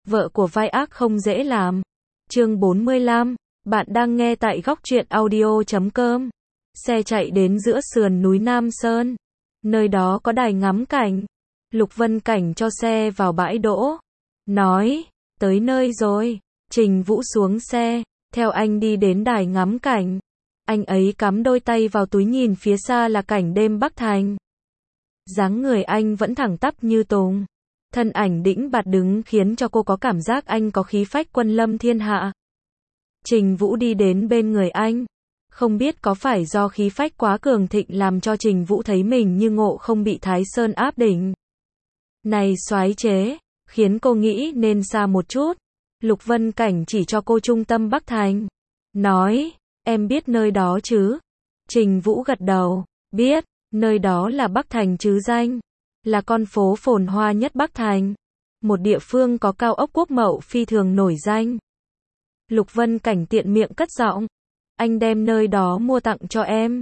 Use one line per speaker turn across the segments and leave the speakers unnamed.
Vợ của vai ác không dễ làm. Chương 45, bạn đang nghe tại góc truyện audio.com. Xe chạy đến giữa sườn núi Nam Sơn. Nơi đó có đài ngắm cảnh. Lục Vân Cảnh cho xe vào bãi đỗ. Nói, tới nơi rồi. Trình Vũ xuống xe, theo anh đi đến đài ngắm cảnh. Anh ấy cắm đôi tay vào túi nhìn phía xa là cảnh đêm Bắc Thành. Dáng người anh vẫn thẳng tắp như tùng. Thân ảnh đĩnh bạt đứng khiến cho cô có cảm giác anh có khí phách quân lâm thiên hạ. Trình Vũ đi đến bên người anh. Không biết có phải do khí phách quá cường thịnh làm cho Trình Vũ thấy mình như ngộ không bị Thái Sơn áp đỉnh. Này soái chế, khiến cô nghĩ nên xa một chút. Lục Vân Cảnh chỉ cho cô trung tâm Bắc Thành. Nói, em biết nơi đó chứ? Trình Vũ gật đầu, biết, nơi đó là Bắc Thành chứ danh. Là con phố phồn hoa nhất Bắc Thành. Một địa phương có cao ốc Quốc Mậu phi thường nổi danh. Lục Vân Cảnh tiện miệng cất giọng. Anh đem nơi đó mua tặng cho em.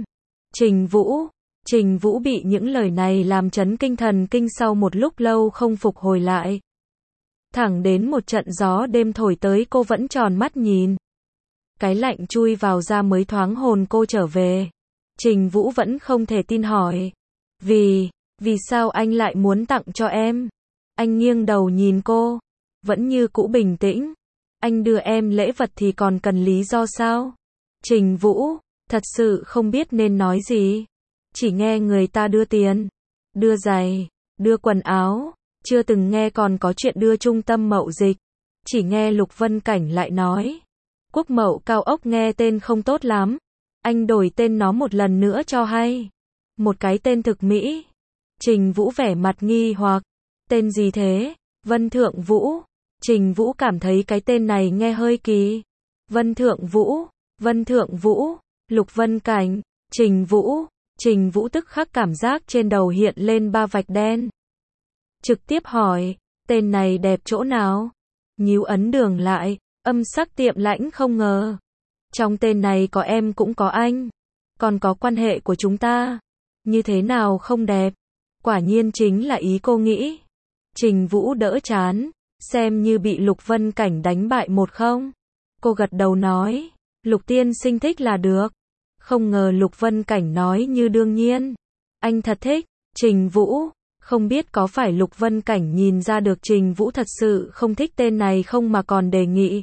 Trình Vũ bị những lời này làm chấn kinh thần kinh sau một lúc lâu không phục hồi lại. Thẳng đến một trận gió đêm thổi tới cô vẫn tròn mắt nhìn. Cái lạnh chui vào da mới thoáng hồn cô trở về. Trình Vũ vẫn không thể tin hỏi. Vì sao anh lại muốn tặng cho em? Anh nghiêng đầu nhìn cô. Vẫn như cũ bình tĩnh. Anh đưa em lễ vật thì còn cần lý do sao? Trình Vũ, thật sự không biết nên nói gì. Chỉ nghe người ta đưa tiền, đưa giày, đưa quần áo. Chưa từng nghe còn có chuyện đưa trung tâm mậu dịch. Chỉ nghe Lục Vân Cảnh lại nói. Quốc Mậu cao ốc nghe tên không tốt lắm. Anh đổi tên nó một lần nữa cho hay. Một cái tên thực mỹ. Trình Vũ vẻ mặt nghi hoặc. Tên gì thế? Vân Thượng Vũ. Trình Vũ cảm thấy cái tên này nghe hơi kỳ. Vân Thượng Vũ, Lục Vân Cảnh, Trình Vũ tức khắc cảm giác trên đầu hiện lên ba vạch đen. Trực tiếp hỏi, tên này đẹp chỗ nào? Nhíu ấn đường lại, âm sắc tiệm lãnh không ngờ. Trong tên này có em cũng có anh. Còn có quan hệ của chúng ta. Như thế nào không đẹp? Quả nhiên chính là ý cô nghĩ. Trình Vũ đỡ chán, xem như bị Lục Vân Cảnh đánh bại 1-0. Cô gật đầu nói, Lục tiên sinh thích là được. Không ngờ Lục Vân Cảnh nói như đương nhiên. Anh thật thích. Trình Vũ, không biết có phải Lục Vân Cảnh nhìn ra được Trình Vũ thật sự không thích tên này không mà còn đề nghị.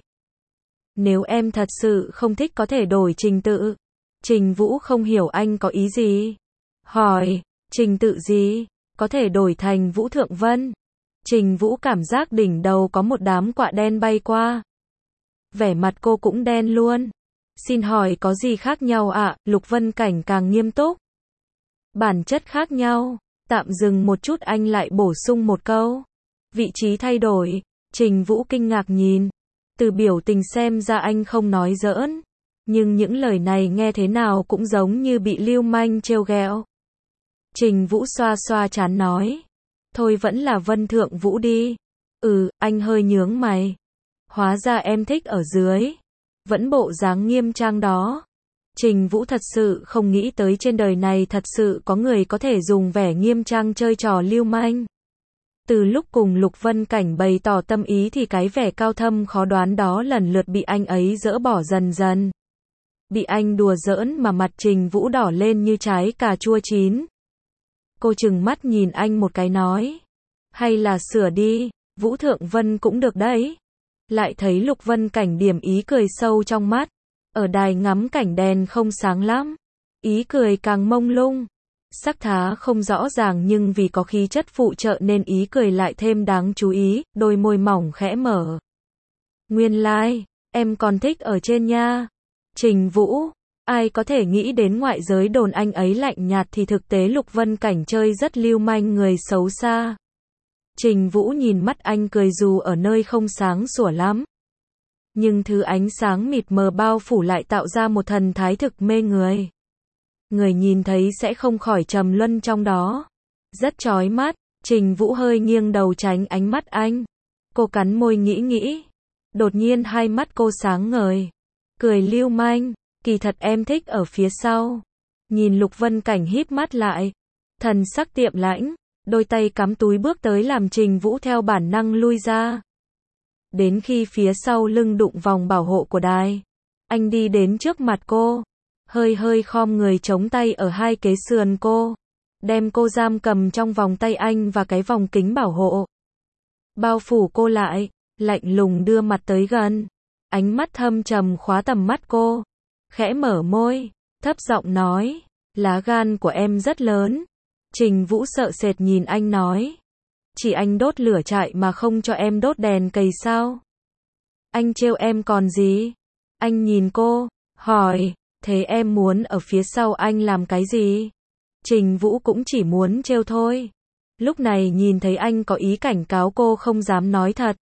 Nếu em thật sự không thích có thể đổi trình tự. Trình Vũ không hiểu anh có ý gì. Hỏi, trình tự gì? Có thể đổi thành Vũ Thượng Vân. Trình Vũ cảm giác đỉnh đầu có một đám quạ đen bay qua. Vẻ mặt cô cũng đen luôn. Xin hỏi có gì khác nhau ạ? Lục Vân Cảnh càng nghiêm túc. Bản chất khác nhau. Tạm dừng một chút anh lại bổ sung một câu. Vị trí thay đổi. Trình Vũ kinh ngạc nhìn. Từ biểu tình xem ra anh không nói giỡn. Nhưng những lời này nghe thế nào cũng giống như bị lưu manh trêu ghẹo. Trình Vũ xoa xoa trán nói. Thôi vẫn là Vân Thượng Vũ đi. Anh hơi nhướng mày. Hóa ra em thích ở dưới. Vẫn bộ dáng nghiêm trang đó. Trình Vũ thật sự không nghĩ tới trên đời này thật sự có người có thể dùng vẻ nghiêm trang chơi trò lưu manh. Từ lúc cùng Lục Vân Cảnh bày tỏ tâm ý thì cái vẻ cao thâm khó đoán đó lần lượt bị anh ấy dỡ bỏ dần dần. Bị anh đùa giỡn mà mặt Trình Vũ đỏ lên như trái cà chua chín. Cô trừng mắt nhìn anh một cái nói. Hay là sửa đi, Vũ Thượng Vân cũng được đấy. Lại thấy Lục Vân Cảnh điểm ý cười sâu trong mắt. Ở đài ngắm cảnh đèn không sáng lắm. Ý cười càng mông lung. Sắc thá không rõ ràng nhưng vì có khí chất phụ trợ nên ý cười lại thêm đáng chú ý, đôi môi mỏng khẽ mở. Nguyên lai, em còn thích ở trên nha. Trình Vũ, ai có thể nghĩ đến ngoại giới đồn anh ấy lạnh nhạt thì thực tế Lục Vân Cảnh chơi rất lưu manh người xấu xa. Trình Vũ nhìn mắt anh cười dù ở nơi không sáng sủa lắm. Nhưng thứ ánh sáng mịt mờ bao phủ lại tạo ra một thần thái thực mê người. Người nhìn thấy sẽ không khỏi trầm luân trong đó. Rất chói mắt, Trình Vũ hơi nghiêng đầu tránh ánh mắt anh. Cô cắn môi nghĩ. Đột nhiên hai mắt cô sáng ngời. Cười lưu manh, kỳ thật em thích ở phía sau. Nhìn Lục Vân Cảnh híp mắt lại. Thần sắc tiệm lãnh, đôi tay cắm túi bước tới làm Trình Vũ theo bản năng lui ra. Đến khi phía sau lưng đụng vòng bảo hộ của đài, anh đi đến trước mặt cô, hơi hơi khom người chống tay ở hai kế sườn cô, đem cô giam cầm trong vòng tay anh và cái vòng kính bảo hộ. Bao phủ cô lại, lạnh lùng đưa mặt tới gần, ánh mắt thâm trầm khóa tầm mắt cô, khẽ mở môi, thấp giọng nói, lá gan của em rất lớn. Trình Vũ sợ sệt nhìn anh nói, chỉ anh đốt lửa trại mà không cho em đốt đèn cầy sao? Anh trêu em còn gì? Anh nhìn cô, hỏi, thế em muốn ở phía sau anh làm cái gì? Trình Vũ cũng chỉ muốn trêu thôi. Lúc này nhìn thấy anh có ý cảnh cáo cô không dám nói thật.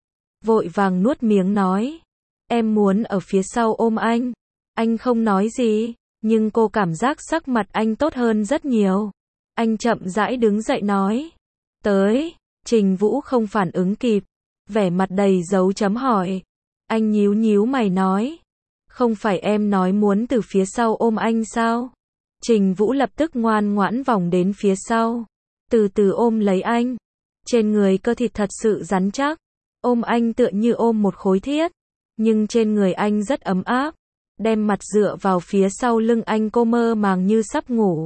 Vội vàng nuốt miếng nói, em muốn ở phía sau ôm anh. Anh không nói gì, nhưng cô cảm giác sắc mặt anh tốt hơn rất nhiều. Anh chậm rãi đứng dậy nói, tới. Trình Vũ không phản ứng kịp, vẻ mặt đầy dấu chấm hỏi. Anh nhíu nhíu mày nói, không phải em nói muốn từ phía sau ôm anh sao? Trình Vũ lập tức ngoan ngoãn vòng đến phía sau, từ từ ôm lấy anh. Trên người cơ thịt thật sự rắn chắc, ôm anh tựa như ôm một khối thiết, nhưng trên người anh rất ấm áp, đem mặt dựa vào phía sau lưng anh, cô mơ màng như sắp ngủ.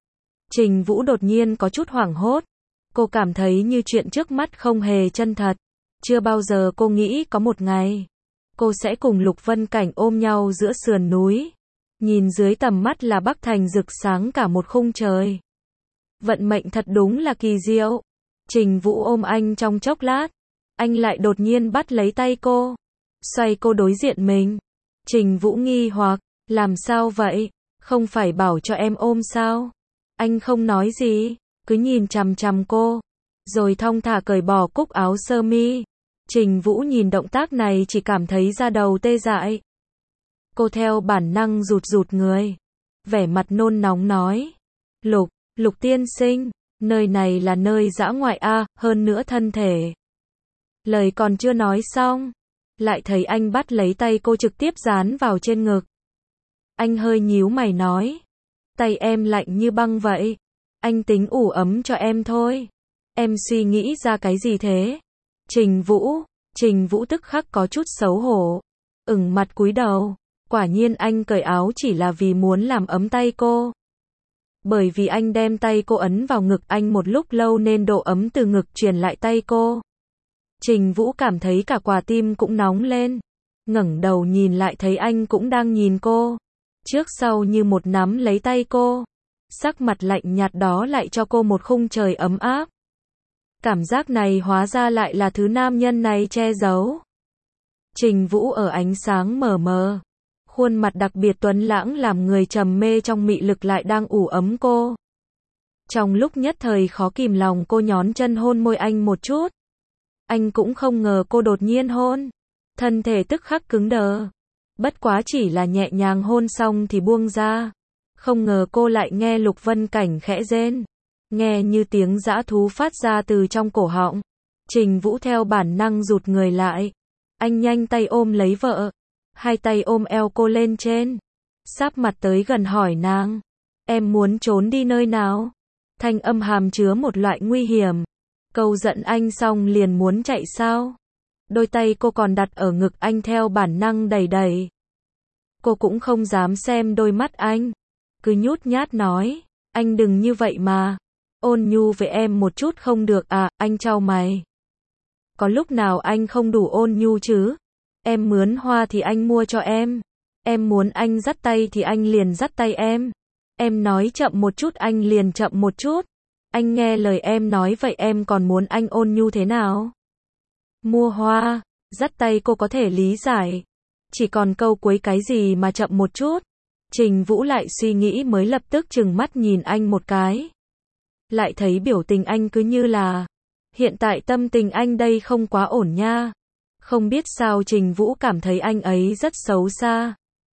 Trình Vũ đột nhiên có chút hoảng hốt, cô cảm thấy như chuyện trước mắt không hề chân thật. Chưa bao giờ cô nghĩ có một ngày, cô sẽ cùng Lục Vân Cảnh ôm nhau giữa sườn núi, nhìn dưới tầm mắt là Bắc Thành rực sáng cả một khung trời. Vận mệnh thật đúng là kỳ diệu. Trình Vũ ôm anh trong chốc lát, anh lại đột nhiên bắt lấy tay cô, xoay cô đối diện mình. Trình Vũ nghi hoặc, làm sao vậy? Không phải bảo cho em ôm sao? Anh không nói gì, cứ nhìn chằm chằm cô, rồi thong thả cởi bỏ cúc áo sơ mi. Trình Vũ nhìn động tác này chỉ cảm thấy da đầu tê dại. Cô theo bản năng rụt rụt người, vẻ mặt nôn nóng nói, Lục tiên sinh, nơi này là nơi dã ngoại a, hơn nữa thân thể. Lời còn chưa nói xong, lại thấy anh bắt lấy tay cô trực tiếp dán vào trên ngực. Anh hơi nhíu mày nói, tay em lạnh như băng vậy, anh tính ủ ấm cho em thôi. Em suy nghĩ ra cái gì thế? Trình Vũ tức khắc có chút xấu hổ, ửng mặt cúi đầu. Quả nhiên anh cởi áo chỉ là vì muốn làm ấm tay cô. Bởi vì anh đem tay cô ấn vào ngực anh một lúc lâu nên độ ấm từ ngực truyền lại tay cô. Trình Vũ cảm thấy cả quả tim cũng nóng lên, ngẩng đầu nhìn lại thấy anh cũng đang nhìn cô, trước sau như một nắm lấy tay cô. Sắc mặt lạnh nhạt đó lại cho cô một khung trời ấm áp. Cảm giác này hóa ra lại là thứ nam nhân này che giấu. Trình Vũ ở ánh sáng mờ mờ, khuôn mặt đặc biệt tuấn lãng làm người trầm mê trong mị lực lại đang ủ ấm cô. Trong lúc nhất thời khó kìm lòng cô nhón chân hôn môi anh một chút. Anh cũng không ngờ cô đột nhiên hôn, thân thể tức khắc cứng đờ. Bất quá chỉ là nhẹ nhàng hôn xong thì buông ra. Không ngờ cô lại nghe Lục Vân Cảnh khẽ rên, nghe như tiếng dã thú phát ra từ trong cổ họng. Trình Vũ theo bản năng rụt người lại. Anh nhanh tay ôm lấy vợ, hai tay ôm eo cô lên trên, sáp mặt tới gần hỏi nàng, em muốn trốn đi nơi nào? Thanh âm hàm chứa một loại nguy hiểm. Câu giận anh xong liền muốn chạy sao? Đôi tay cô còn đặt ở ngực anh theo bản năng đẩy đẩy. Cô cũng không dám xem đôi mắt anh, cứ nhút nhát nói, anh đừng như vậy mà, ôn nhu với em một chút không được à? Anh chau mày. Có lúc nào anh không đủ ôn nhu chứ? Em mướn hoa thì anh mua cho em muốn anh dắt tay thì anh liền dắt tay em nói chậm một chút anh liền chậm một chút, anh nghe lời em nói vậy em còn muốn anh ôn nhu thế nào? Mua hoa, dắt tay cô có thể lý giải, chỉ còn câu cuối cái gì mà chậm một chút? Trình Vũ lại suy nghĩ mới lập tức trừng mắt nhìn anh một cái. Lại thấy biểu tình anh cứ như là, hiện tại tâm tình anh đây không quá ổn nha. Không biết sao Trình Vũ cảm thấy anh ấy rất xấu xa.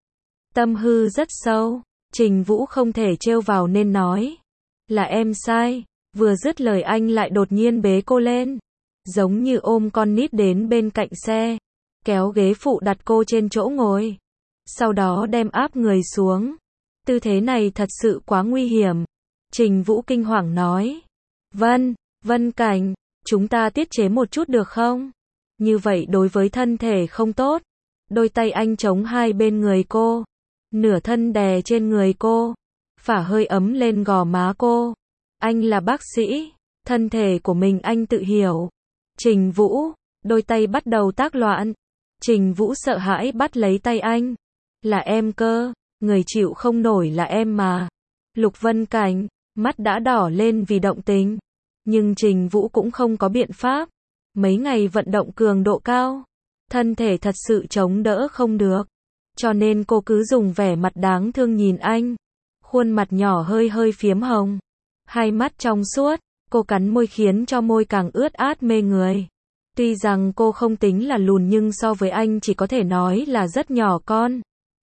Tâm hư rất sâu, Trình Vũ không thể trêu vào nên nói, là em sai. Vừa dứt lời anh lại đột nhiên bế cô lên, giống như ôm con nít đến bên cạnh xe, kéo ghế phụ đặt cô trên chỗ ngồi, sau đó đem áp người xuống. Tư thế này thật sự quá nguy hiểm. Trình Vũ kinh hoàng nói, Vân Cảnh, chúng ta tiết chế một chút được không? Như vậy đối với thân thể không tốt. Đôi tay anh chống hai bên người cô, nửa thân đè trên người cô, phả hơi ấm lên gò má cô. Anh là bác sĩ, thân thể của mình anh tự hiểu. Trình Vũ, đôi tay bắt đầu tác loạn. Trình Vũ sợ hãi bắt lấy tay anh. Là em cơ, người chịu không nổi là em mà. Lục Vân Cảnh, mắt đã đỏ lên vì động tình. Nhưng Trình Vũ cũng không có biện pháp. Mấy ngày vận động cường độ cao, thân thể thật sự chống đỡ không được. Cho nên cô cứ dùng vẻ mặt đáng thương nhìn anh. Khuôn mặt nhỏ hơi hơi phiếm hồng. Hai mắt trong suốt, cô cắn môi khiến cho môi càng ướt át mê người. Tuy rằng cô không tính là lùn nhưng so với anh chỉ có thể nói là rất nhỏ con.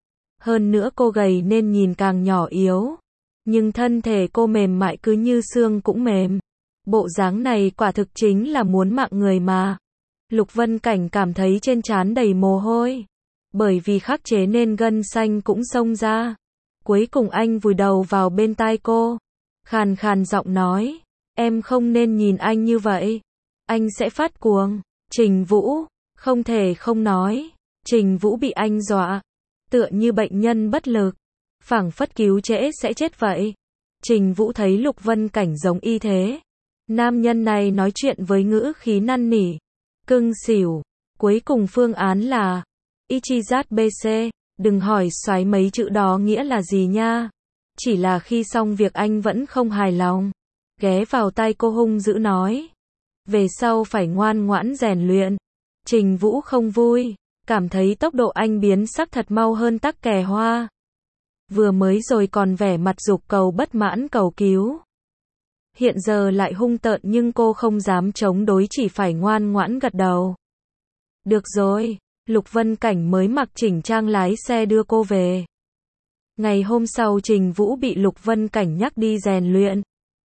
Hơn nữa cô gầy nên nhìn càng nhỏ yếu. Nhưng thân thể cô mềm mại cứ như xương cũng mềm. Bộ dáng này quả thực chính là muốn mạng người mà. Lục Vân Cảnh cảm thấy trên trán đầy mồ hôi. Bởi vì khắc chế nên gân xanh cũng xông ra. Cuối cùng anh vùi đầu vào bên tai cô. Khàn khàn giọng nói. Em không nên nhìn anh như vậy. Anh sẽ phát cuồng. Trình Vũ, không thể không nói. Trình Vũ bị anh dọa. Tựa như bệnh nhân bất lực. Phảng phất cứu trễ sẽ chết vậy. Trình Vũ thấy Lục Vân Cảnh giống y thế. Nam nhân này nói chuyện với ngữ khí năn nỉ. Cưng xỉu. Cuối cùng phương án là Ichizat BC. Đừng hỏi xoáy mấy chữ đó nghĩa là gì nha. Chỉ là khi xong việc anh vẫn không hài lòng. Ghé vào tay cô hung dữ nói. Về sau phải ngoan ngoãn rèn luyện. Trình Vũ không vui. Cảm thấy tốc độ anh biến sắc thật mau hơn tắc kè hoa. Vừa mới rồi còn vẻ mặt dục cầu bất mãn cầu cứu. Hiện giờ lại hung tợn nhưng cô không dám chống đối chỉ phải ngoan ngoãn gật đầu. Được rồi, Lục Vân Cảnh mới mặc chỉnh trang lái xe đưa cô về. Ngày hôm sau Trình Vũ bị Lục Vân Cảnh nhắc đi rèn luyện.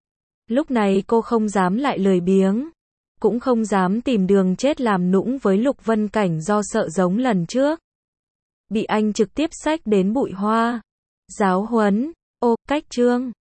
Lúc này cô không dám lại lười biếng. Cũng không dám tìm đường chết làm nũng với Lục Vân Cảnh do sợ giống lần trước. Bị anh trực tiếp xách đến bụi hoa. Giáo huấn, cách chương.